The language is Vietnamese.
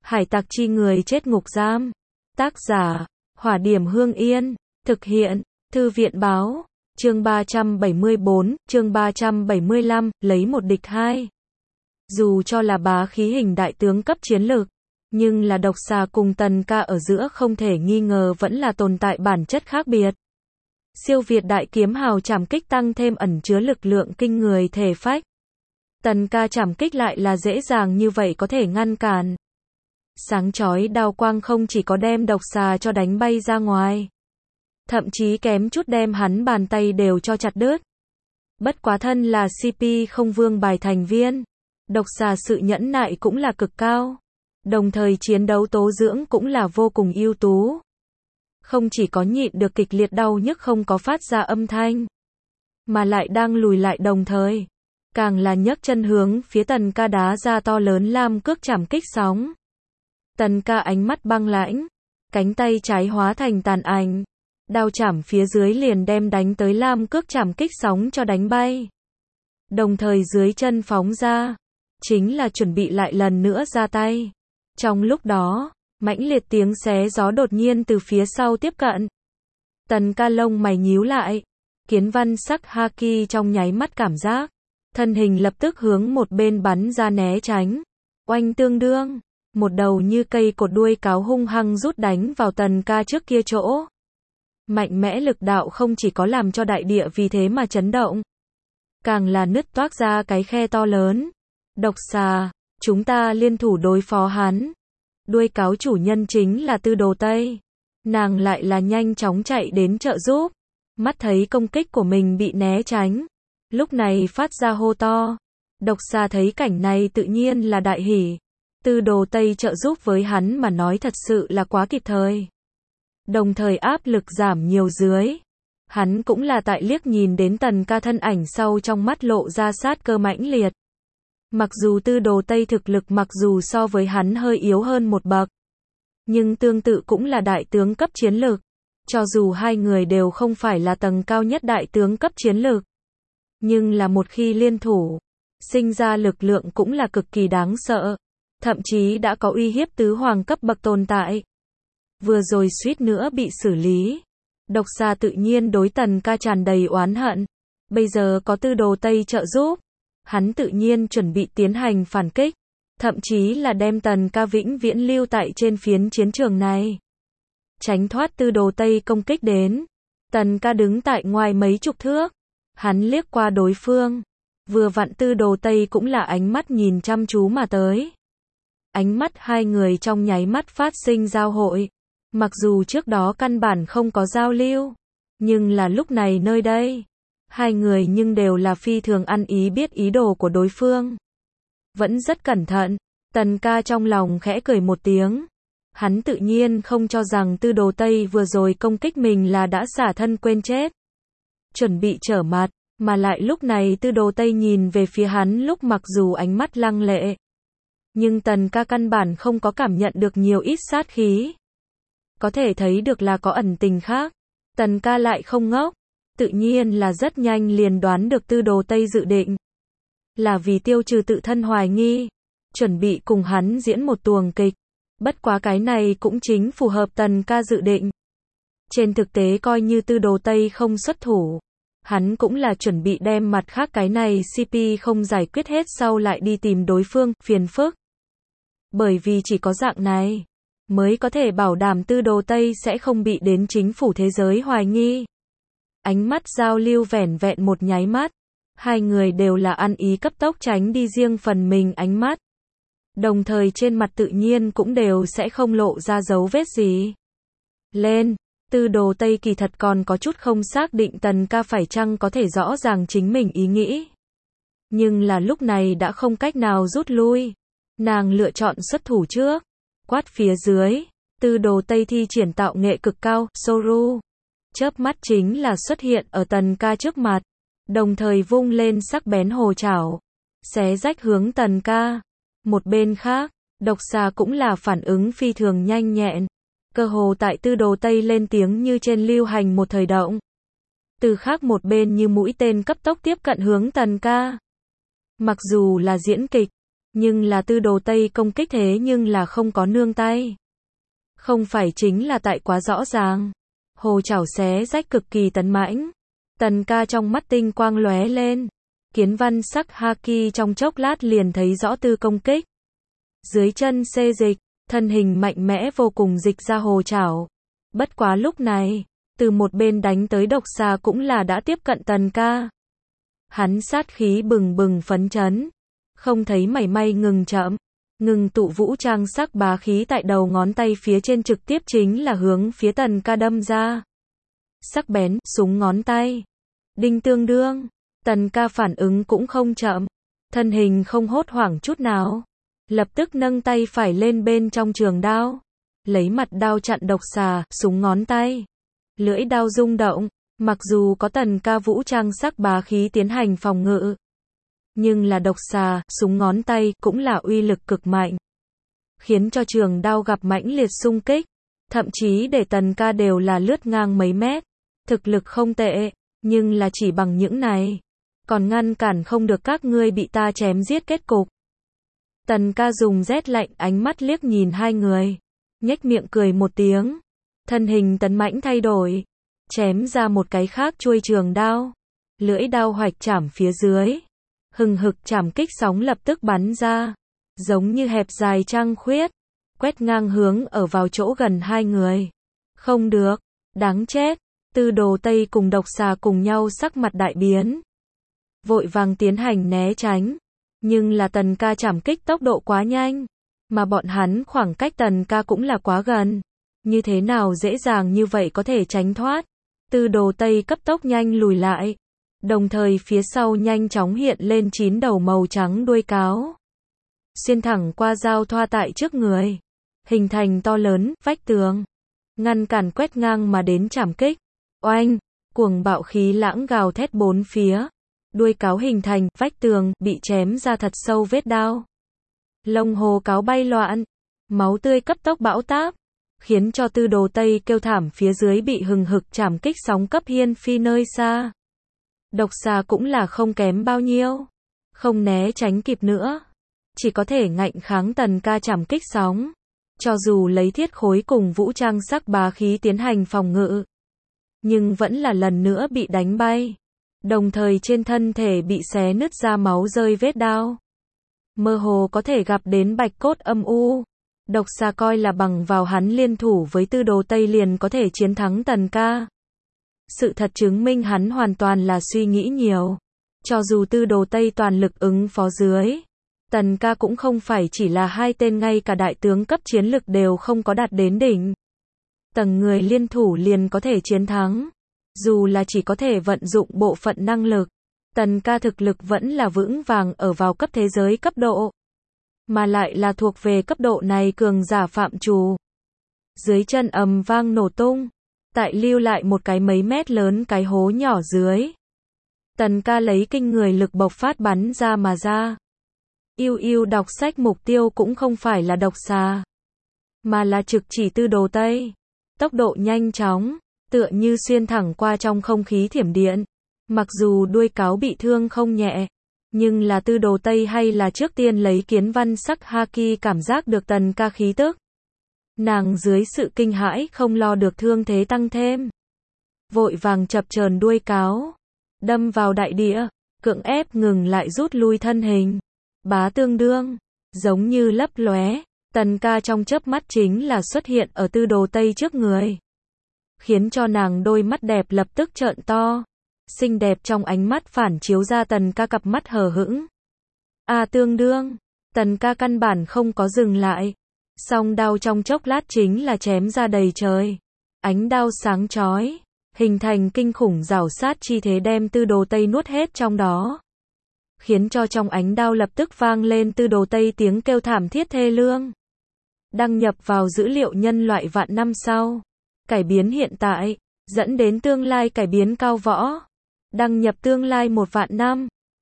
Hải tặc chi người chết ngục giam. Tác giả, Hỏa Điểm Hương Yên. Thực hiện, Thư viện báo. Chương 374, chương 375, lấy một địch hai. Dù cho là bá khí hình đại tướng cấp chiến lược, nhưng là độc xà cùng Tần Ca ở giữa không thể nghi ngờ vẫn là tồn tại bản chất khác biệt. Siêu việt đại kiếm hào trảm kích tăng thêm ẩn chứa lực lượng kinh người thể phách. Tần Ca trảm kích lại là dễ dàng như vậy có thể ngăn cản. Sáng chói đao quang không chỉ có đem độc xà cho đánh bay ra ngoài, thậm chí kém chút đem hắn bàn tay đều cho chặt đứt. Bất quá thân là CP không vương bài thành viên, độc xà sự nhẫn nại cũng là cực cao, đồng thời chiến đấu tố dưỡng cũng là vô cùng ưu tú. Không chỉ có nhịn được kịch liệt đau nhức không có phát ra âm thanh, mà lại đang lùi lại đồng thời, càng là nhấc chân hướng phía Tần Ca đá ra to lớn lam cước chảm kích sóng. Tần Ca ánh mắt băng lãnh, cánh tay trái hóa thành tàn ảnh, đao chảm phía dưới liền đem đánh tới lam cước chảm kích sóng cho đánh bay. Đồng thời dưới chân phóng ra, chính là chuẩn bị lại lần nữa ra tay. Trong lúc đó, mãnh liệt tiếng xé gió đột nhiên từ phía sau tiếp cận. Tần Ca lông mày nhíu lại, kiến văn sắc haki trong nháy mắt cảm giác, thân hình lập tức hướng một bên bắn ra né tránh. Oanh tương đương, một đầu như cây cột đuôi cáo hung hăng rút đánh vào Tần Ca trước kia chỗ. Mạnh mẽ lực đạo không chỉ có làm cho đại địa vì thế mà chấn động, càng là nứt toác ra cái khe to lớn. Độc xà, chúng ta liên thủ đối phó hắn. Đuôi cáo chủ nhân chính là Tư Đồ Tây. Nàng lại là nhanh chóng chạy đến trợ giúp. Mắt thấy công kích của mình bị né tránh, lúc này phát ra hô to. Độc xà thấy cảnh này tự nhiên là đại hỉ. Tư Đồ Tây trợ giúp với hắn mà nói thật sự là quá kịp thời. Đồng thời áp lực giảm nhiều dưới. Hắn cũng là tại liếc nhìn đến Tần Ca thân ảnh sau trong mắt lộ ra sát cơ mãnh liệt. Mặc dù Tư Đồ Tây thực lực mặc dù so với hắn hơi yếu hơn một bậc, nhưng tương tự cũng là đại tướng cấp chiến lược. Cho dù hai người đều không phải là tầng cao nhất đại tướng cấp chiến lược, nhưng là một khi liên thủ, sinh ra lực lượng cũng là cực kỳ đáng sợ. Thậm chí đã có uy hiếp tứ hoàng cấp bậc tồn tại. Vừa rồi suýt nữa bị xử lý. Độc xà tự nhiên đối Tần Ca tràn đầy oán hận. Bây giờ có Tư Đồ Tây trợ giúp, hắn tự nhiên chuẩn bị tiến hành phản kích, thậm chí là đem Tần Ca vĩnh viễn lưu tại trên phiến chiến trường này. Tránh thoát Tư Đồ Tây công kích đến. Tần Ca đứng tại ngoài mấy chục thước, hắn liếc qua đối phương, vừa vặn Tư Đồ Tây cũng là ánh mắt nhìn chăm chú mà tới. Ánh mắt hai người trong nháy mắt phát sinh giao hội. Mặc dù trước đó căn bản không có giao lưu, nhưng là lúc này nơi đây, hai người nhưng đều là phi thường ăn ý biết ý đồ của đối phương. Vẫn rất cẩn thận, Tần Ca trong lòng khẽ cười một tiếng. Hắn tự nhiên không cho rằng Tư Đồ Tây vừa rồi công kích mình là đã xả thân quên chết, chuẩn bị trở mặt, mà lại lúc này Tư Đồ Tây nhìn về phía hắn lúc mặc dù ánh mắt lăng lệ, nhưng Tần Ca căn bản không có cảm nhận được nhiều ít sát khí. Có thể thấy được là có ẩn tình khác. Tần Ca lại không ngốc, tự nhiên là rất nhanh liền đoán được Tư Đồ Tây dự định là vì tiêu trừ tự thân hoài nghi, chuẩn bị cùng hắn diễn một tuồng kịch. Bất quá cái này cũng chính phù hợp Tần Ca dự định. Trên thực tế coi như Tư Đồ Tây không xuất thủ, hắn cũng là chuẩn bị đem mặt khác cái này CP không giải quyết hết sau lại đi tìm đối phương, phiền phức. Bởi vì chỉ có dạng này mới có thể bảo đảm Tư Đồ Tây sẽ không bị đến chính phủ thế giới hoài nghi. Ánh mắt giao lưu vẻn vẹn một nháy mắt, hai người đều là ăn ý cấp tốc tránh đi riêng phần mình ánh mắt. Đồng thời trên mặt tự nhiên cũng đều sẽ không lộ ra dấu vết gì. Lên, Tư Đồ Tây kỳ thật còn có chút không xác định Tần Ca phải chăng có thể rõ ràng chính mình ý nghĩ. Nhưng là lúc này đã không cách nào rút lui. Nàng lựa chọn xuất thủ trước. Quát phía dưới, Tư Đồ Tây thi triển tạo nghệ cực cao, Soru. Chớp mắt chính là xuất hiện ở Tần Ca trước mặt, đồng thời vung lên sắc bén hồ chảo, xé rách hướng Tần Ca. Một bên khác, độc xà cũng là phản ứng phi thường nhanh nhẹn, cơ hồ tại Tư Đồ Tây lên tiếng như trên lưu hành một thời động. Từ khác một bên như mũi tên cấp tốc tiếp cận hướng Tần Ca. Mặc dù là diễn kịch, Nhưng là Tư Đồ Tây công kích thế nhưng là không có nương tay. Không phải chính là tại quá rõ ràng. Hồ chảo xé rách cực kỳ tấn mãnh. Tần ca trong mắt tinh quang lóe lên. Kiến văn sắc haki trong chốc lát liền thấy rõ tư công kích. Dưới chân xê dịch, thân hình mạnh mẽ vô cùng dịch ra hồ chảo. Bất quá lúc này, từ một bên đánh tới độc xà cũng là đã tiếp cận tần ca. Hắn sát khí bừng bừng phấn chấn. Không thấy mảy may ngừng chậm. Ngừng tụ vũ trang sắc bá khí tại đầu ngón tay phía trên trực tiếp chính là hướng phía tần ca đâm ra. Sắc bén, súng ngón tay. Đinh tương đương. Tần ca phản ứng cũng không chậm. Thân hình không hốt hoảng chút nào. Lập tức nâng tay phải lên bên trong trường đao. Lấy mặt đao chặn độc xà, súng ngón tay. Lưỡi đao rung động. Mặc dù có tần ca vũ trang sắc bá khí tiến hành phòng ngự. Nhưng là độc xà, súng ngón tay cũng là uy lực cực mạnh. Khiến cho trường đao gặp mãnh liệt xung kích. Thậm chí để tần ca đều là lướt ngang mấy mét. Thực lực không tệ, nhưng là chỉ bằng những này. Còn ngăn cản không được các ngươi bị ta chém giết kết cục. Tần ca dùng rét lạnh ánh mắt liếc nhìn hai người. Nhếch miệng cười một tiếng. Thân hình tấn mãnh thay đổi. Chém ra một cái khác chuôi trường đao. Lưỡi đao hoạch chảm phía dưới. Hừng hực chảm kích sóng lập tức bắn ra. Giống như hẹp dài trăng khuyết. Quét ngang hướng ở vào chỗ gần hai người. Không được. Đáng chết. Tư Đồ Tây cùng độc xà cùng nhau sắc mặt đại biến. Vội vàng tiến hành né tránh. Nhưng là tần ca chảm kích tốc độ quá nhanh. Mà bọn hắn khoảng cách tần ca cũng là quá gần. Như thế nào dễ dàng như vậy có thể tránh thoát. Tư Đồ Tây cấp tốc nhanh lùi lại. Đồng thời phía sau nhanh chóng hiện lên 9 đầu màu trắng đuôi cáo. Xuyên thẳng qua giao thoa tại trước người. Hình thành to lớn, vách tường. Ngăn cản quét ngang mà đến chảm kích. Oanh, cuồng bạo khí lãng gào thét bốn phía. Đuôi cáo hình thành, vách tường, bị chém ra thật sâu vết đao. Lông hồ cáo bay loạn. Máu tươi cấp tốc bão táp. Khiến cho Tư Đồ Tây kêu thảm phía dưới bị hừng hực chảm kích sóng cấp hiên phi nơi xa. Độc xà cũng là không kém bao nhiêu. Không né tránh kịp nữa. Chỉ có thể ngạnh kháng tần ca chảm kích sóng. Cho dù lấy thiết khối cùng vũ trang sắc bá khí tiến hành phòng ngự. Nhưng vẫn là lần nữa bị đánh bay. Đồng thời trên thân thể bị xé nứt ra máu rơi vết đao. Mơ hồ có thể gặp đến bạch cốt âm u. Độc xà coi là bằng vào hắn liên thủ với Tư Đồ Tây liền có thể chiến thắng tần ca. Sự thật chứng minh hắn hoàn toàn là suy nghĩ nhiều. Cho dù Tư Đồ Tây toàn lực ứng phó dưới. Tần ca cũng không phải chỉ là hai tên, ngay cả đại tướng cấp chiến lực đều không có đạt đến đỉnh. Tầng người liên thủ liền có thể chiến thắng. Dù là chỉ có thể vận dụng bộ phận năng lực. Tần ca thực lực vẫn là vững vàng ở vào cấp thế giới cấp độ. Mà lại là thuộc về cấp độ này cường giả phạm trù. Dưới chân ầm vang nổ tung. Tại lưu lại một cái mấy mét lớn cái hố nhỏ dưới. Tần ca lấy kinh người lực bộc phát bắn ra mà ra. Yêu yêu đọc sách mục tiêu cũng không phải là độc xà. Mà là trực chỉ Tư Đồ Tây. Tốc độ nhanh chóng. Tựa như xuyên thẳng qua trong không khí thiểm điện. Mặc dù đuôi cáo bị thương không nhẹ. Nhưng là Tư Đồ Tây hay là trước tiên lấy kiến văn sắc haki cảm giác được tần ca khí tức. Nàng dưới sự kinh hãi không lo được thương thế tăng thêm. Vội vàng chập chờn đuôi cáo. Đâm vào đại địa. Cưỡng ép ngừng lại rút lui thân hình. Bá tương đương. Giống như lấp lóe. Tần ca trong chớp mắt chính là xuất hiện ở Tư Đồ Tây trước người. Khiến cho nàng đôi mắt đẹp lập tức trợn to. Xinh đẹp trong ánh mắt phản chiếu ra tần ca cặp mắt hờ hững. Tương đương. Tần ca căn bản không có dừng lại. Song đao trong chốc lát chính là chém ra đầy trời. Ánh đao sáng chói. Hình thành kinh khủng rảo sát chi thế đem Tư Đồ Tây nuốt hết trong đó. Khiến cho trong ánh đao lập tức vang lên Tư Đồ Tây tiếng kêu thảm thiết thê lương. Đăng nhập vào dữ liệu nhân loại vạn năm sau. Cải biến hiện tại. Dẫn đến tương lai cải biến cao võ. Đăng nhập tương lai 1 vạn năm.